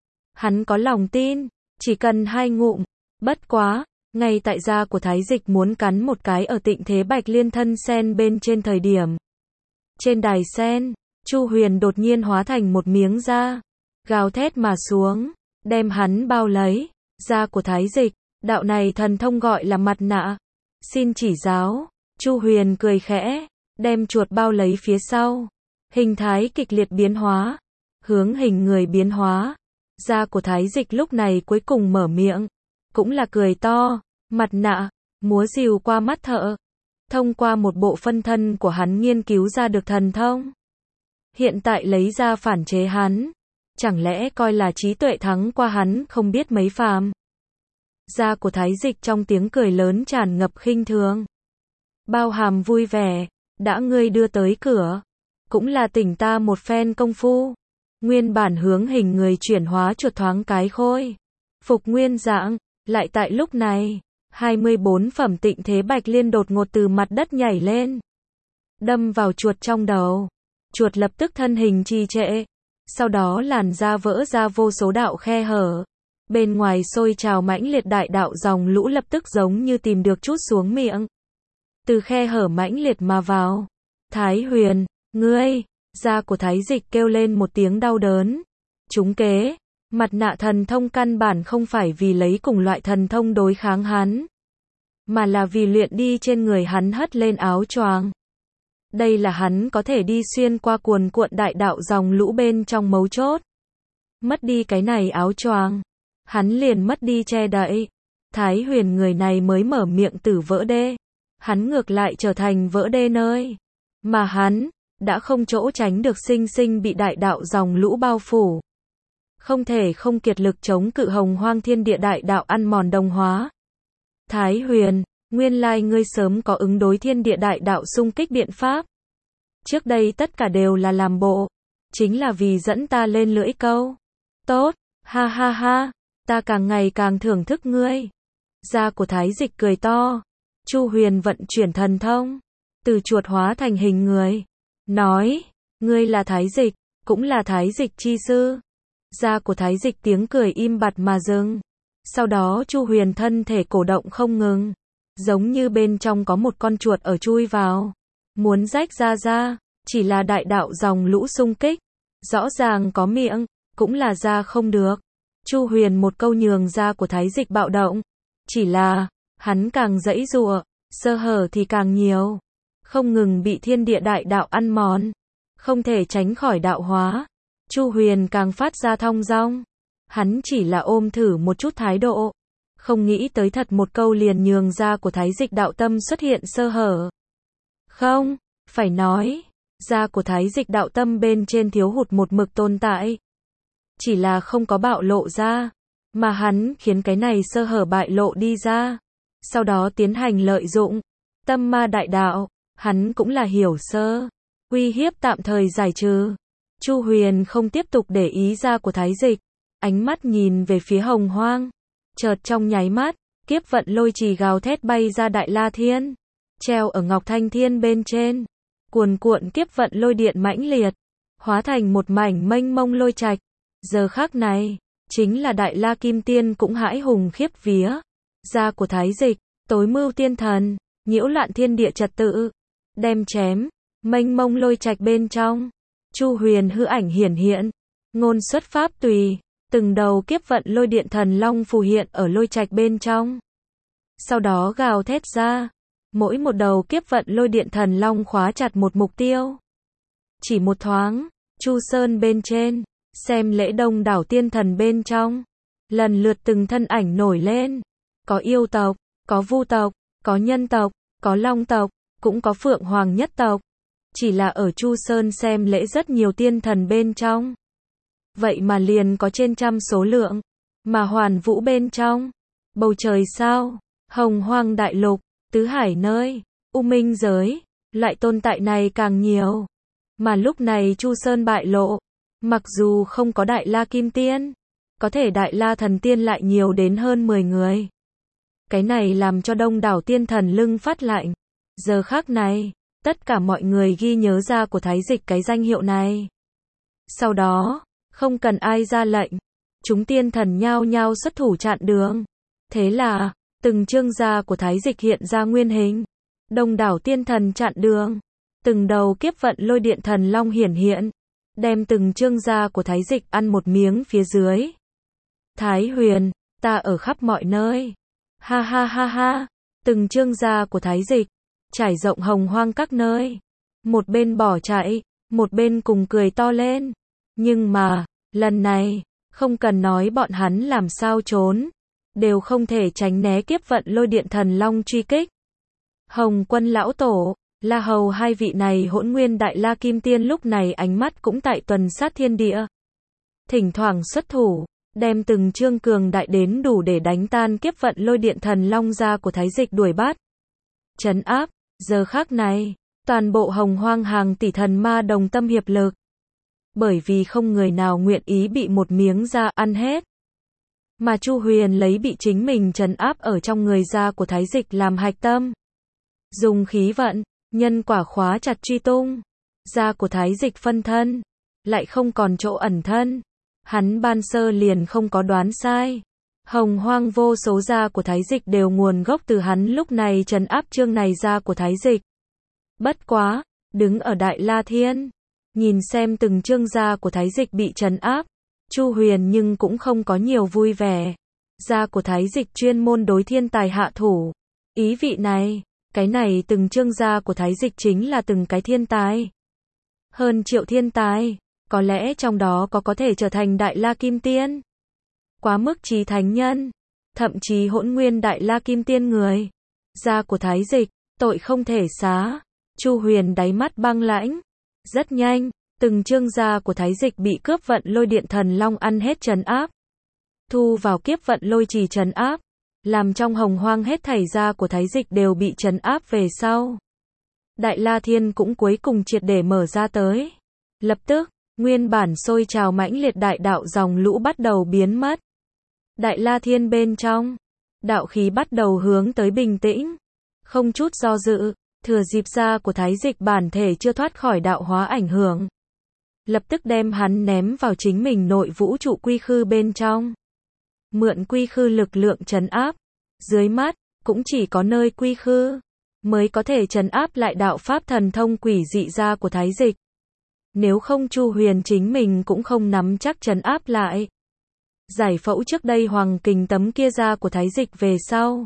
Hắn có lòng tin, chỉ cần hai ngụm. Bất quá, ngay tại da của Thái Dịch muốn cắn một cái ở tịnh thế bạch liên thân sen bên trên thời điểm. Trên đài sen, Chu Huyền đột nhiên hóa thành một miếng da, gào thét mà xuống, đem hắn bao lấy. Da của Thái Dịch, đạo này thần thông gọi là mặt nạ. Xin chỉ giáo. Chu Huyền cười khẽ, đem chuột bao lấy phía sau. Hình thái kịch liệt biến hóa, hướng hình người biến hóa. Da của Thái Dịch lúc này cuối cùng mở miệng, cũng là cười to. Mặt nạ, múa rìu qua mắt thợ. Thông qua một bộ phân thân của hắn nghiên cứu ra được thần thông. Hiện tại lấy ra phản chế hắn. Chẳng lẽ coi là trí tuệ thắng qua hắn không biết mấy phàm. Da của Thái Dịch trong tiếng cười lớn tràn ngập khinh thường, bao hàm vui vẻ. Đã ngươi đưa tới cửa, cũng là tỉnh ta một phen công phu. Nguyên bản hướng hình người chuyển hóa chuột thoáng cái khôi phục nguyên dạng. Lại tại lúc này, hai mươi bốn phẩm tịnh thế bạch liên đột ngột từ mặt đất nhảy lên, đâm vào chuột trong đầu. Chuột lập tức thân hình trì trệ, sau đó làn da vỡ ra vô số đạo khe hở. Bên ngoài sôi trào mãnh liệt đại đạo dòng lũ lập tức giống như tìm được chút xuống miệng. Từ khe hở mãnh liệt mà vào. Thái Huyền, ngươi, da của Thái Dịch kêu lên một tiếng đau đớn. Trúng kế, mặt nạ thần thông căn bản không phải vì lấy cùng loại thần thông đối kháng hắn, mà là vì luyện đi trên người hắn hất lên áo choàng. Đây là hắn có thể đi xuyên qua cuồn cuộn đại đạo dòng lũ bên trong mấu chốt. Mất đi cái này áo choàng, hắn liền mất đi che đậy. Thái Huyền người này mới mở miệng tử vỡ đê, hắn ngược lại trở thành vỡ đê nơi mà hắn đã không chỗ tránh được, sinh sinh bị đại đạo dòng lũ bao phủ. không thể không kiệt lực chống cự hồng hoang thiên địa đại đạo ăn mòn đồng hóa. Thái Huyền, nguyên lai ngươi sớm có ứng đối thiên địa đại đạo xung kích biện pháp. Trước đây tất cả đều là làm bộ, chính là vì dẫn ta lên lưỡi câu. Tốt, ha ha ha, ta càng ngày càng thưởng thức ngươi. Da của Thái Dịch cười to. Chu Huyền vận chuyển thần thông, từ chuột hóa thành hình người, nói, ngươi là Thái Dịch, cũng là Thái Dịch chi sư. Da của Thái Dịch tiếng cười im bặt mà dừng. Sau đó Chu Huyền thân thể cổ động không ngừng, giống như bên trong có một con chuột ở chui vào, muốn rách da ra, chỉ là đại đạo dòng lũ xung kích, rõ ràng có miệng, cũng là da không được. Chu Huyền một câu nhường da của Thái Dịch bạo động, chỉ là, hắn càng giãy giụa, sơ hở thì càng nhiều, không ngừng bị thiên địa đại đạo ăn mòn, không thể tránh khỏi đạo hóa. Chu Huyền càng phát ra thong dong, hắn chỉ là ôm thử một chút thái độ, không nghĩ tới thật một câu liền nhường da của Thái Dịch đạo tâm xuất hiện sơ hở. Không, phải nói, da của Thái Dịch đạo tâm bên trên thiếu hụt một mực tồn tại, chỉ là không có bạo lộ ra, mà hắn khiến cái này sơ hở bại lộ đi ra, sau đó tiến hành lợi dụng. Tâm ma đại đạo, hắn cũng là hiểu sơ, uy hiếp tạm thời giải trừ. Chu Huyền không tiếp tục để ý da của Thái Dịch, ánh mắt nhìn về phía hồng hoang, chợt trong nháy mắt, kiếp vận lôi trì gào thét bay ra Đại La Thiên, treo ở Ngọc Thanh Thiên bên trên, cuồn cuộn kiếp vận lôi điện mãnh liệt, hóa thành một mảnh mênh mông lôi trạch. Giờ khắc này, chính là Đại La Kim Tiên cũng hãi hùng khiếp vía. Da của Thái Dịch, tối mưu tiên thần, nhiễu loạn thiên địa trật tự, đem chém, mênh mông lôi trạch bên trong. Chu Huyền hư ảnh hiển hiện, ngôn xuất pháp tùy, từng đầu kiếp vận lôi điện thần long phù hiện ở lôi trạch bên trong. Sau đó gào thét ra, mỗi một đầu kiếp vận lôi điện thần long khóa chặt một mục tiêu. Chỉ một thoáng, Chu Sơn bên trên, xem lễ đông đảo tiên thần bên trong, lần lượt từng thân ảnh nổi lên, có yêu tộc, có vu tộc, có nhân tộc, có long tộc, cũng có phượng hoàng nhất tộc. Chỉ là ở Chu Sơn xem lễ rất nhiều tiên thần bên trong, vậy mà liền có trên trăm số lượng, mà hoàn vũ bên trong, bầu trời sao, hồng hoang đại lục, tứ hải nơi, u minh giới, loại tồn tại này càng nhiều. Mà lúc này Chu Sơn bại lộ, mặc dù không có Đại La Kim Tiên, có thể Đại La Thần Tiên lại nhiều đến hơn mười người. Cái này làm cho đông đảo tiên thần lưng phát lạnh. Giờ khắc này, tất cả mọi người ghi nhớ ra của Thái Dịch cái danh hiệu này. Sau đó, không cần ai ra lệnh, chúng tiên thần nhao nhao xuất thủ chặn đường. Thế là, từng chương gia của Thái Dịch hiện ra nguyên hình. Đông đảo tiên thần chặn đường, từng đầu kiếp vận lôi điện thần long hiển hiện, đem từng chương gia của Thái Dịch ăn một miếng phía dưới. Thái Huyền, ta ở khắp mọi nơi. Ha ha ha ha, từng chương gia của Thái Dịch, trải rộng hồng hoang các nơi. Một bên bỏ chạy, một bên cùng cười to lên. Nhưng mà, lần này, không cần nói bọn hắn làm sao trốn, đều không thể tránh né kiếp vận lôi điện thần long truy kích. Hồng Quân lão tổ, La Hầu hai vị này hỗn nguyên Đại La Kim Tiên lúc này ánh mắt cũng tại tuần sát thiên địa. Thỉnh thoảng xuất thủ, đem từng chương cường đại đến đủ để đánh tan kiếp vận lôi điện thần long ra của Thái Dịch đuổi bắt. Trấn áp, giờ khắc này, toàn bộ hồng hoang hàng tỷ thần ma đồng tâm hiệp lực. Bởi vì không người nào nguyện ý bị một miếng da ăn hết. Mà Chu Huyền lấy bị chính mình trấn áp ở trong người da của Thái Dịch làm hạch tâm. Dùng khí vận, nhân quả khóa chặt truy tung. Da của Thái Dịch phân thân, lại không còn chỗ ẩn thân. Hắn ban sơ liền không có đoán sai. Hồng hoang vô số da của Thái Dịch đều nguồn gốc từ hắn lúc này trấn áp chương này da của Thái Dịch. Bất quá, đứng ở Đại La Thiên, nhìn xem từng chương da của Thái Dịch bị trấn áp, Chu Huyền nhưng cũng không có nhiều vui vẻ. Da của Thái Dịch chuyên môn đối thiên tài hạ thủ. Ý vị này, cái này từng chương da của Thái Dịch chính là từng cái thiên tài. Hơn triệu thiên tài, có lẽ trong đó có có thể trở thành Đại La Kim Tiên. Quá mức trí thánh nhân, thậm chí hỗn nguyên Đại La Kim Tiên người. Da của Thái Dịch, tội không thể xá. Chu Huyền đáy mắt băng lãnh. Rất nhanh, Từng chương gia của Thái Dịch bị cướp vận lôi điện thần long ăn hết trấn áp. Thu vào kiếp vận lôi trì trấn áp. Làm trong hồng hoang hết thảy gia của Thái Dịch đều bị trấn áp về sau. Đại La Thiên cũng cuối cùng triệt để mở ra tới. Lập tức, nguyên bản sôi trào mãnh liệt đại đạo dòng lũ bắt đầu biến mất. Đại La Thiên bên trong, đạo khí bắt đầu hướng tới bình tĩnh. Không chút do dự, thừa dịp gia của Thái Dịch bản thể chưa thoát khỏi đạo hóa ảnh hưởng. Lập tức đem hắn ném vào chính mình nội vũ trụ quy khư bên trong. Mượn quy khư lực lượng trấn áp. Dưới mắt, cũng chỉ có nơi quy khư mới có thể trấn áp lại đạo pháp thần thông quỷ dị gia của Thái Dịch. Nếu không Chu Huyền chính mình cũng không nắm chắc trấn áp lại. Giải phẫu trước đây hoàng kình tấm kia gia của Thái Dịch về sau.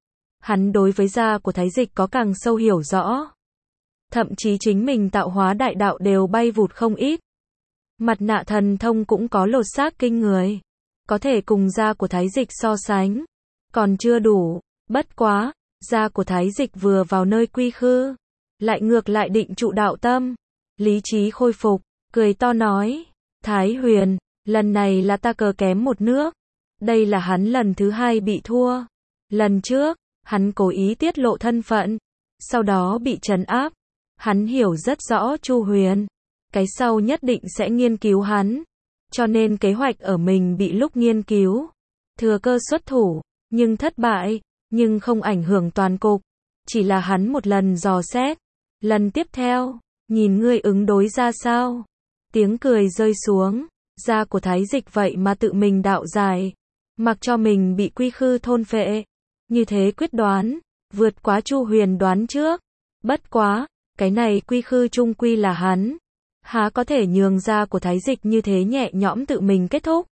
Hắn đối với gia của Thái Dịch có càng sâu hiểu rõ. Thậm chí chính mình tạo hóa đại đạo đều bay vụt không ít. Mặt nạ thần thông cũng có lột xác kinh người. Có thể cùng gia của Thái Dịch so sánh. Còn chưa đủ. Bất quá, gia của Thái Dịch vừa vào nơi quy khư. Lại ngược lại định trụ đạo tâm. Lý trí khôi phục. Cười to nói. Thái Huyền, lần này là ta cờ kém một nước. Đây là hắn lần thứ hai bị thua. Lần trước, hắn cố ý tiết lộ thân phận. Sau đó bị trấn áp. Hắn hiểu rất rõ Chu Huyền. Cái sau nhất định sẽ nghiên cứu hắn. Cho nên kế hoạch ở mình bị lúc nghiên cứu. Thừa cơ xuất thủ. Nhưng thất bại. Nhưng không ảnh hưởng toàn cục. Chỉ là hắn một lần dò xét. Lần tiếp theo, nhìn ngươi ứng đối ra sao. Tiếng cười rơi xuống. Gia của Thái Dịch vậy mà tự mình đạo giải. Mặc cho mình bị quy khư thôn phệ. Như thế quyết đoán. Vượt quá Chu Huyền đoán trước. Bất quá, cái này quy khư chung quy là hắn. Há có thể nhường gia của Thái Dịch như thế nhẹ nhõm tự mình kết thúc.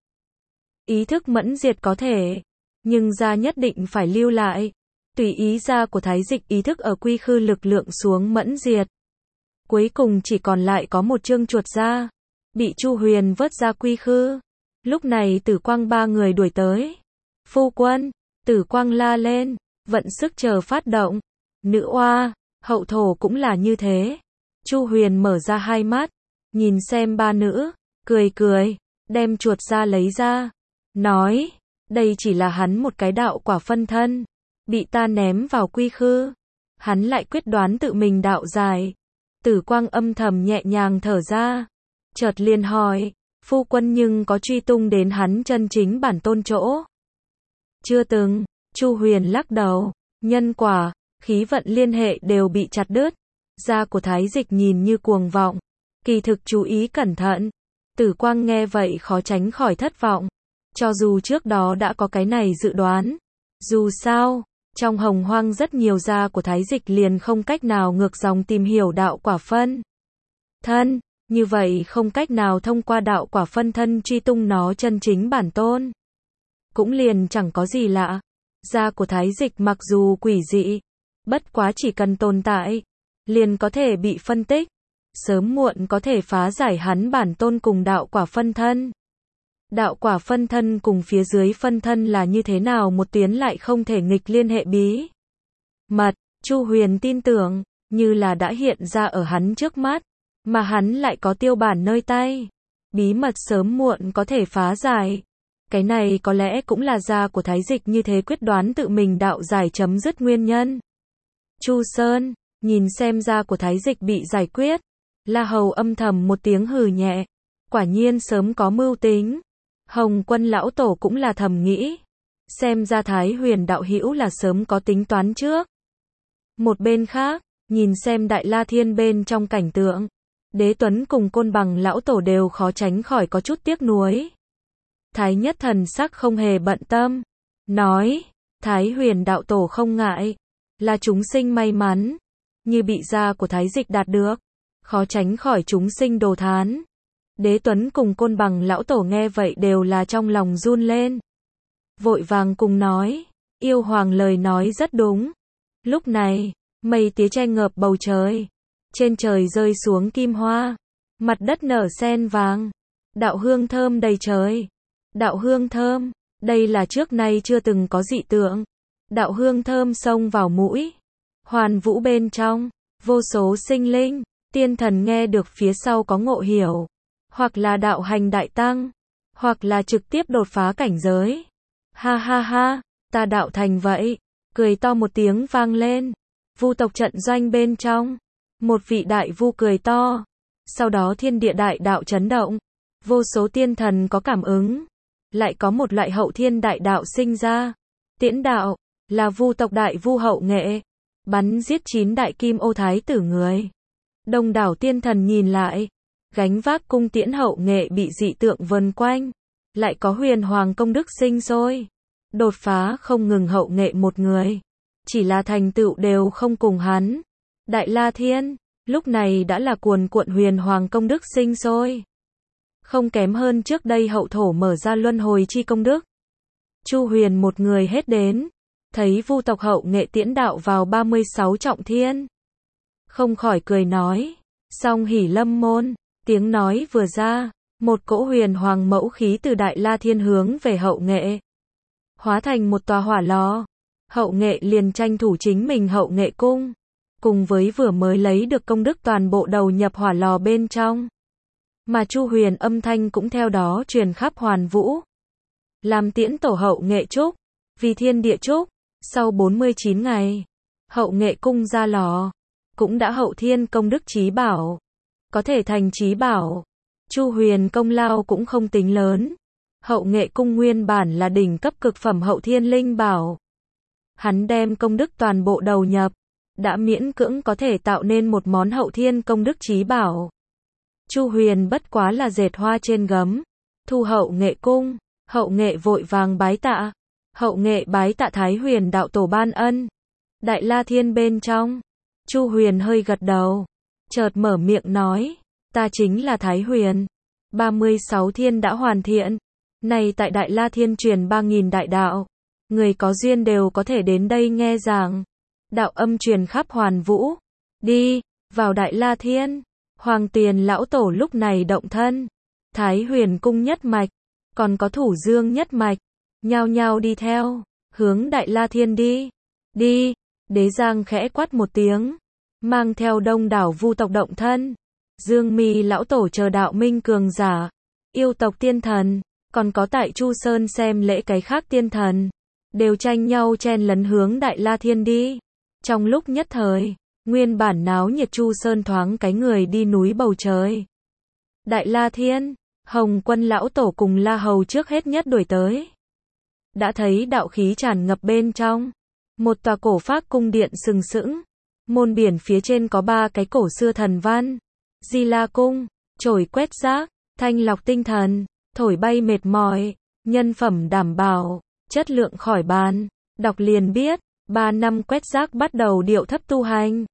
Ý thức mẫn diệt có thể. Nhưng gia nhất định phải lưu lại. Tùy ý gia của Thái Dịch ý thức ở quy khư lực lượng xuống mẫn diệt. Cuối cùng chỉ còn lại có một chương chuột gia. Bị Chu Huyền vớt ra quy khư. Lúc này Tử Quang ba người đuổi tới. Phu quân, Tử Quang la lên. Vận sức chờ phát động. Nữ oa, hậu thổ cũng là như thế. Chu Huyền mở ra hai mắt. Nhìn xem ba nữ. Cười cười. Đem chuột ra lấy ra. Nói. Đây chỉ là hắn một cái đạo quả phân thân. Bị ta ném vào quy khư. Hắn lại quyết đoán tự mình đạo giải. Tử Quang âm thầm nhẹ nhàng thở ra. Chợt liền hỏi. Phu quân nhưng có truy tung đến hắn chân chính bản tôn chỗ. Chưa từng. Chu Huyền lắc đầu. Nhân quả, khí vận liên hệ đều bị chặt đứt. Gia của Thái Dịch nhìn như cuồng vọng. Kỳ thực chú ý cẩn thận. Tử Quang nghe vậy khó tránh khỏi thất vọng. Cho dù trước đó đã có cái này dự đoán. Dù sao, trong hồng hoang rất nhiều gia của Thái Dịch liền không cách nào ngược dòng tìm hiểu đạo quả phân thân. Như vậy không cách nào thông qua đạo quả phân thân truy tung nó chân chính bản tôn. Cũng liền chẳng có gì lạ. Gia của Thái Dịch mặc dù quỷ dị. Bất quá chỉ cần tồn tại. Liền có thể bị phân tích. Sớm muộn có thể phá giải hắn bản tôn cùng đạo quả phân thân. Đạo quả phân thân cùng phía dưới phân thân là như thế nào một tuyến lại không thể nghịch liên hệ bí mật. Chu Huyền tin tưởng, như là đã hiện ra ở hắn trước mắt, mà hắn lại có tiêu bản nơi tay. Bí mật sớm muộn có thể phá giải. Cái này có lẽ cũng là gia của Thái Dịch như thế quyết đoán tự mình đạo giải chấm dứt nguyên nhân. Chu Sơn, nhìn xem gia của Thái Dịch bị giải quyết. La Hầu âm thầm một tiếng hừ nhẹ. Quả nhiên sớm có mưu tính. Hồng Quân lão tổ cũng là thầm nghĩ. Xem ra Thái Huyền đạo hữu là sớm có tính toán trước. Một bên khác, nhìn xem Đại La Thiên bên trong cảnh tượng. Đế Tuấn cùng Côn Bằng lão tổ đều khó tránh khỏi có chút tiếc nuối. Thái Nhất thần sắc không hề bận tâm. Nói, Thái Huyền đạo tổ không ngại. Là chúng sinh may mắn. Như bị gia của Thái Dịch đạt được. Khó tránh khỏi chúng sinh đồ thán. Đế Tuấn cùng Côn Bằng lão tổ nghe vậy đều là trong lòng run lên. Vội vàng cùng nói. Yêu hoàng lời nói rất đúng. Lúc này, mây tía che ngợp bầu trời. Trên trời rơi xuống kim hoa. Mặt đất nở sen vàng. Đạo hương thơm đầy trời. Đạo hương thơm. Đây là trước nay chưa từng có dị tượng. Đạo hương thơm xông vào mũi. Hoàn vũ bên trong. Vô số sinh linh. Tiên thần nghe được phía sau có ngộ hiểu, hoặc là đạo hành đại tăng, hoặc là trực tiếp đột phá cảnh giới. Ha ha ha, ta đạo thành vậy. Cười to một tiếng vang lên. Vu tộc trận doanh bên trong, một vị đại vu cười to. Sau đó thiên địa đại đạo chấn động, vô số tiên thần có cảm ứng, lại có một loại hậu thiên đại đạo sinh ra. Tiễn đạo, là vu tộc đại vu hậu nghệ, bắn giết chín đại kim ô thái tử người. Đông đảo tiên thần nhìn lại, gánh vác cung tiễn hậu nghệ bị dị tượng vần quanh, lại có huyền hoàng công đức sinh sôi. Đột phá không ngừng hậu nghệ một người, chỉ là thành tựu đều không cùng hắn. Đại La Thiên, lúc này đã là cuồn cuộn huyền hoàng công đức sinh sôi. Không kém hơn trước đây hậu thổ mở ra luân hồi chi công đức. Chu Huyền một người hết đến, thấy vu tộc hậu nghệ tiễn đạo vào ba mươi sáu trọng thiên. Không khỏi cười nói, song hỉ lâm môn, tiếng nói vừa ra, một cỗ huyền hoàng mẫu khí từ Đại La Thiên hướng về hậu nghệ. Hóa thành một tòa hỏa lò, hậu nghệ liền tranh thủ chính mình hậu nghệ cung, cùng với vừa mới lấy được công đức toàn bộ đầu nhập hỏa lò bên trong. Mà Chu Huyền âm thanh cũng theo đó truyền khắp hoàn vũ. Làm tiễn tổ hậu nghệ trúc, vì thiên địa trúc, sau bốn mươi chín ngày, hậu nghệ cung ra lò, cũng đã hậu thiên công đức chí bảo. Có thể thành chí bảo, Chu Huyền công lao cũng không tính lớn. Hậu nghệ cung nguyên bản là đỉnh cấp cực phẩm hậu thiên linh bảo. Hắn đem công đức toàn bộ đầu nhập, đã miễn cưỡng có thể tạo nên một món hậu thiên công đức chí bảo. Chu Huyền bất quá là dệt hoa trên gấm, thu hậu nghệ cung, hậu nghệ vội vàng bái tạ. Hậu nghệ bái tạ Thái Huyền đạo tổ ban ân. Đại La Thiên bên trong, Chu Huyền hơi gật đầu, chợt mở miệng nói, ta chính là Thái Huyền. ba mươi sáu thiên đã hoàn thiện, này tại Đại La Thiên truyền ba nghìn đại đạo, người có duyên đều có thể đến đây nghe giảng. Đạo âm truyền khắp hoàn vũ. Đi, vào Đại La Thiên. Hoàng Tiền lão tổ lúc này động thân. Thái Huyền cung nhất mạch, còn có Thủ Dương nhất mạch, nhao nhao đi theo, hướng Đại La Thiên đi. Đi, Đế Giang khẽ quát một tiếng, mang theo đông đảo vu tộc động thân. Dương Mi lão tổ chờ đạo minh cường giả, yêu tộc tiên thần, còn có tại Chu Sơn xem lễ cái khác tiên thần, đều tranh nhau chen lấn hướng Đại La Thiên đi. Trong lúc nhất thời, nguyên bản náo nhiệt Chu Sơn thoáng cái người đi núi bầu trời. Đại La Thiên, Hồng Quân lão tổ cùng La Hầu trước hết nhất đuổi tới. Đã thấy đạo khí tràn ngập bên trong, một tòa cổ phác cung điện sừng sững, môn biển phía trên có ba cái cổ xưa thần văn. Di La cung, trổi quét rác, thanh lọc tinh thần, thổi bay mệt mỏi, nhân phẩm đảm bảo, chất lượng khỏi bàn. Đọc liền biết, ba năm quét rác bắt đầu điệu thấp tu hành.